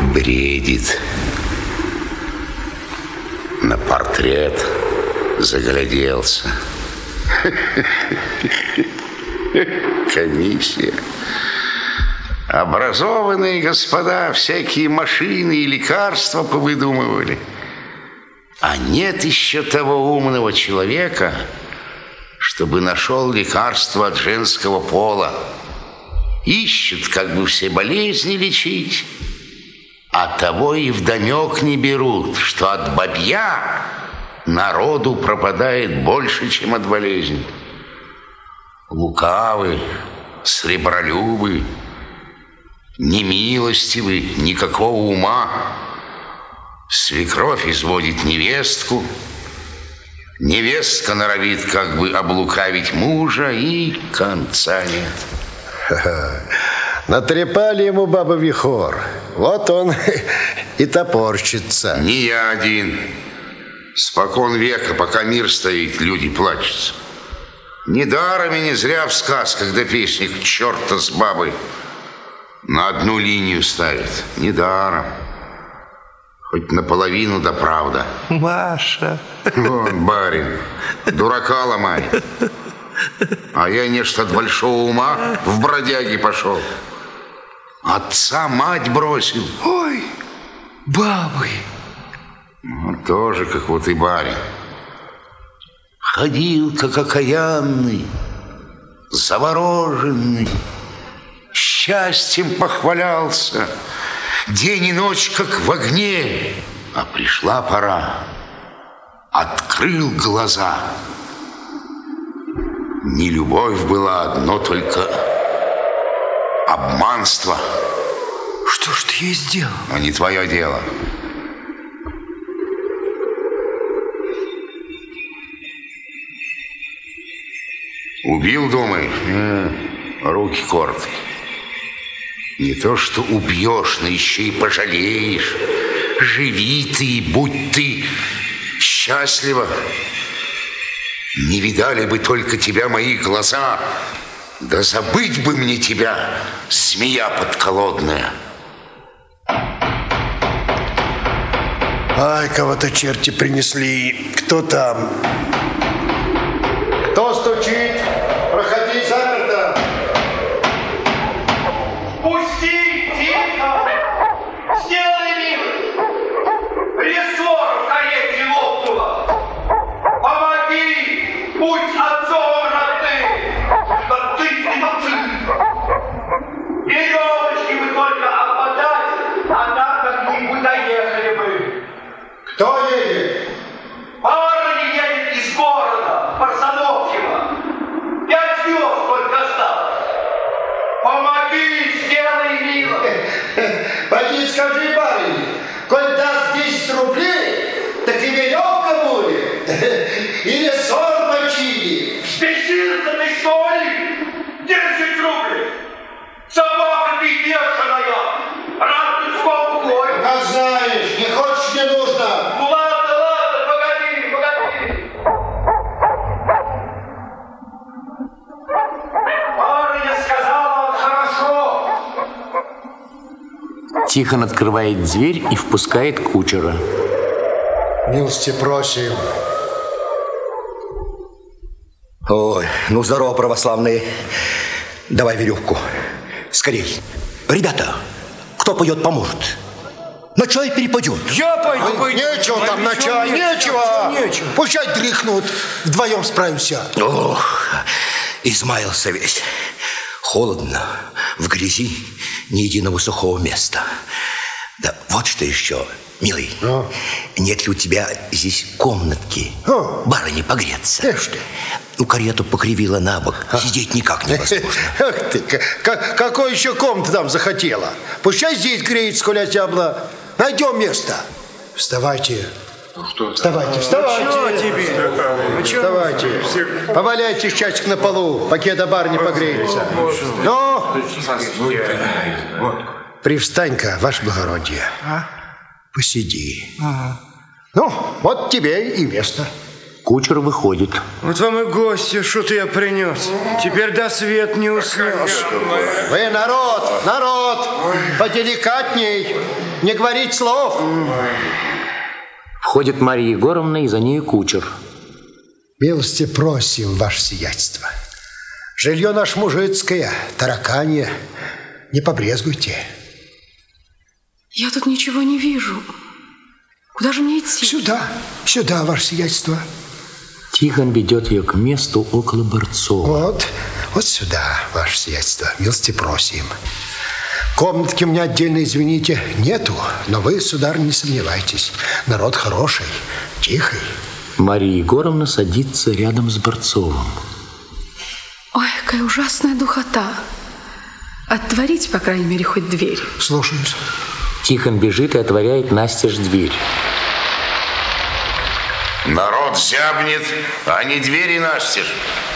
Бредит. На портрет загляделся. Комиссия. Образованные господа всякие машины и лекарства повыдумывали. А нет еще того умного человека, чтобы нашел лекарство от женского пола. Ищут, как бы все болезни лечить, а того и вдомек не берут, что от бабья народу пропадает больше, чем от болезни. Лукавы, сребролюбы, немилостивы, никакого ума. Свекровь изводит невестку, невестка норовит как бы облукавить мужа, и конца нет. Натрепали ему баба вихор. Вот он и топорщится. Не я один. Спокон века, пока мир стоит, люди плачутся. Недаром и не зря в сказках да песнях черта с бабой на одну линию ставят. Недаром. Хоть наполовину да правда. Маша. Вон, барин, дурака ломай. А я нечто от большого ума в бродяги пошел. Отца мать бросил. Ой, бабы. Ну, тоже как вот и барин. Ходил, как окаянный, завороженный, счастьем похвалялся, день и ночь, как в огне. А пришла пора, открыл глаза. Не любовь была, одно только обманство. Что ж ты ей сделал? Но не твое дело. Убил, думаешь? Руки коротки. Не то, что убьешь, но еще и пожалеешь. Живи ты, будь ты счастлива. Не видали бы только тебя мои глаза, да забыть бы мне тебя, змея подколодная. Ай, кого-то черти принесли. Кто там? Кто стучит? Проходи, заперто. Пусти, тихо! Сделай милость! Рессор в карете лопнула! Помоги! Будь отцом родным! Да ты не молчи! Веревочки бы только обмотать, а так как-нибудь доехали бы. Кто едет? Парень едет из города, Парсановьева. 5 звезд только осталось. Помоги, сделай милость. Пойди скажи, парень, коль даст 10 рублей, так и веревка будет. Или ссор починит. Спешился ты, что ли? 10 рублей. Собака ты бешеная. Рад ты сколько горь. Как знаешь, не хочешь, не нужно. Ну ладно, ладно, погоди, погоди. Барыня сказала, хорошо. Тихон открывает дверь и впускает кучера. Милости просим. Ой, ну здорово, православные. Давай веревку. Скорей. Ребята, кто пойдет, поможет. На чай перепадет. Я пойду. Нечего там на чай, нечего. Пущай дрыхнут, вдвоем справимся. Ох, измаялся весь. Холодно, в грязи, ни единого сухого места. Да вот что еще, милый. Нет ли у тебя здесь комнатки? Барыне погреться. Ну, карету покривила на бок. Сидеть никак невозможно. Ах ты, какой еще комнаты там захотела? Пущай здесь греется, коли отябла. Найдем место. Вставайте. Вставайте, вставайте. Вставайте. Поваляйтесь часик на полу, пока до барни погреется. Ну, привстань-ка, ваше благородие. Посиди. Ну, вот тебе и место. Кучер выходит. Вот вам и гости, что-то я принес. Теперь до свет не уснешь. Вы, народ, поделикатней, не говорить слов. Входит Марья Егоровна, и за ней кучер. Милости просим, ваше сиятельство. Жилье наше мужицкое, тараканье. Не побрезгуйте. Я тут ничего не вижу. Куда же мне идти? Сюда, ваше сиятельство. Тихон ведет ее к месту около Борцова. Вот сюда, ваше сиятельство. Милости просим. Комнатки у меня отдельно, извините, нету. Но вы, сударь, не сомневайтесь. Народ хороший, тихий. Марья Егоровна садится рядом с Борцовым. Ой, какая ужасная духота. Отворите, по крайней мере, хоть дверь. Слушаюсь. Тихон бежит и отворяет настежь дверь. Народ зябнет, а не двери настежь.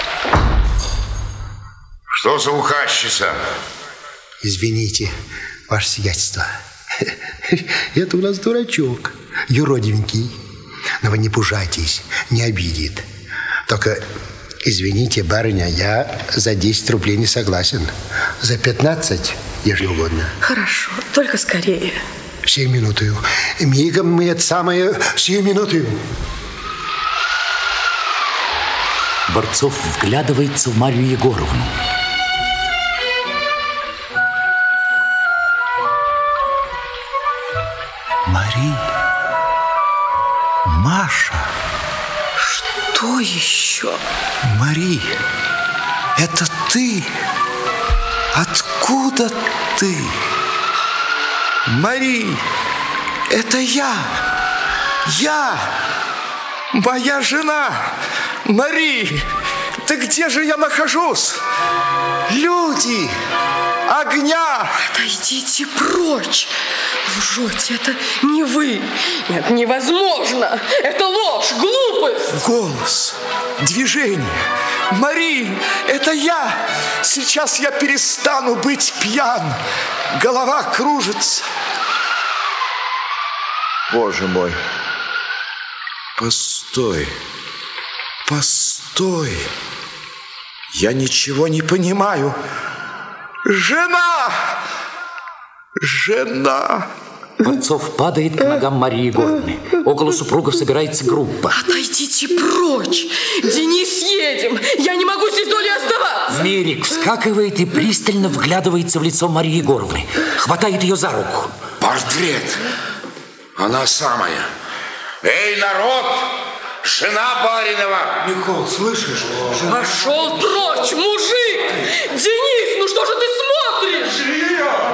Что за указчица? Извините, ваше сиятельство. Это у нас дурачок, юродивенький. Но вы не пужайтесь, не обидит. Только, извините, барыня, я за 10 рублей не согласен. За 15, ежели угодно. Хорошо, только скорее. Сию минуту. Мигом мы это самое, сию минуту. Борцов вглядывается в Марью Егоровну. Мари, Маша. Что еще? Мари, это ты? Откуда ты? Мари, это я, моя жена. Мари, ты где же я нахожусь? Люди, огня. Отойдите прочь. Лжете, это не вы. Нет, невозможно. Это ложь, глупость. Голос, движение. Мари, это я. Сейчас я перестану быть пьян. Голова кружится. Боже мой. Постой. Я ничего не понимаю. Жена! Борцов падает к ногам Марьи Егоровны. Около супругов собирается группа. Отойдите прочь. Денис, едем. Я не могу здесь долей оставаться. Мерик вскакивает и пристально вглядывается в лицо Марьи Егоровны. Хватает ее за руку. Портрет. Она самая. Эй, народ! Жена баринова! Никол, слышишь? Пошел прочь, мужик! Денис, ну что же ты смотришь?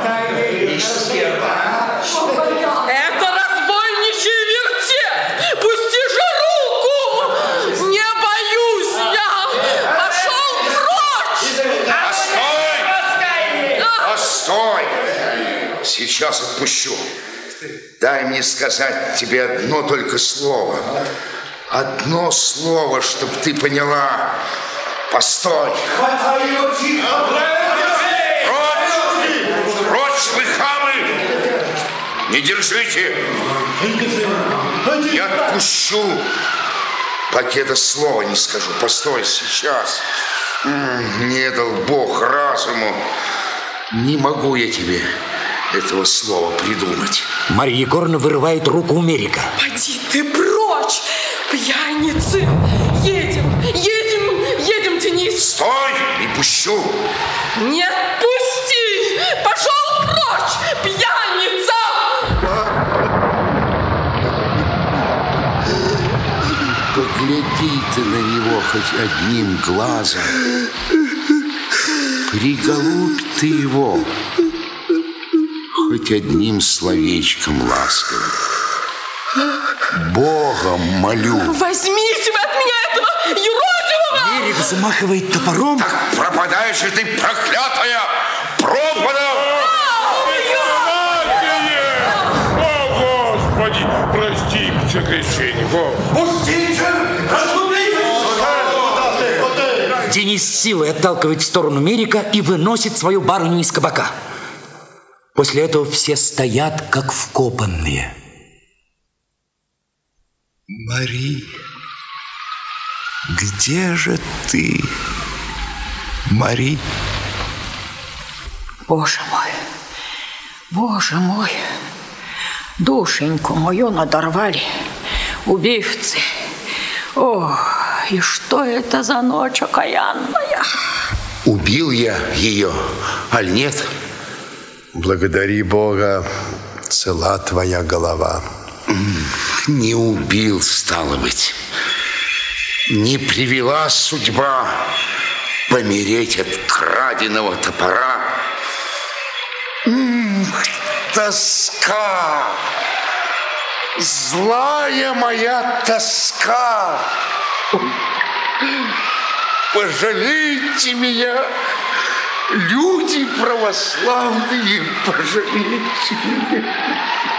Это разбойничий вертеп! Пусти же руку! Не боюсь я! Пошел прочь! Постой! Сейчас отпущу. Дай мне сказать тебе одно только слово. Одно слово, чтоб ты поняла. Постой. Прочь, вы хамы! Не держите! Я отпущу, пока это слово не скажу. Постой, сейчас. Не дал Бог разуму. Не могу я тебе этого слова придумать. Марья Егоровна вырывает руку у Мерика. Поди ты прочь, пьяницы! Едем, Денис! Стой, не пущу! Нет, пусти! Пошел прочь, пьяница! Погляди ты на него хоть одним глазом. Приголубь ты его хоть одним словечком ласковым. Богом молю. Возьмите вы от меня этого юродивого! Мерик замахивает топором. Так пропадаешь же ты, проклятая! Пропада! О, Господи, прости все грешения. Пустите! Разумеете! Денис с силой отталкивает в сторону Мерика и выносит свою барыню из кабака. После этого все стоят, как вкопанные. Мари, Где же ты, Мари? Боже мой, душеньку мою надорвали убивцы. О, и что это за ночь окаянная? Убил я ее, аль нет? Благодари Бога, цела твоя голова. Не убил, стало быть. Не привела судьба помереть от краденого топора. Тоска! Злая моя тоска! Пожалейте меня, люди православные, пожалейте меня.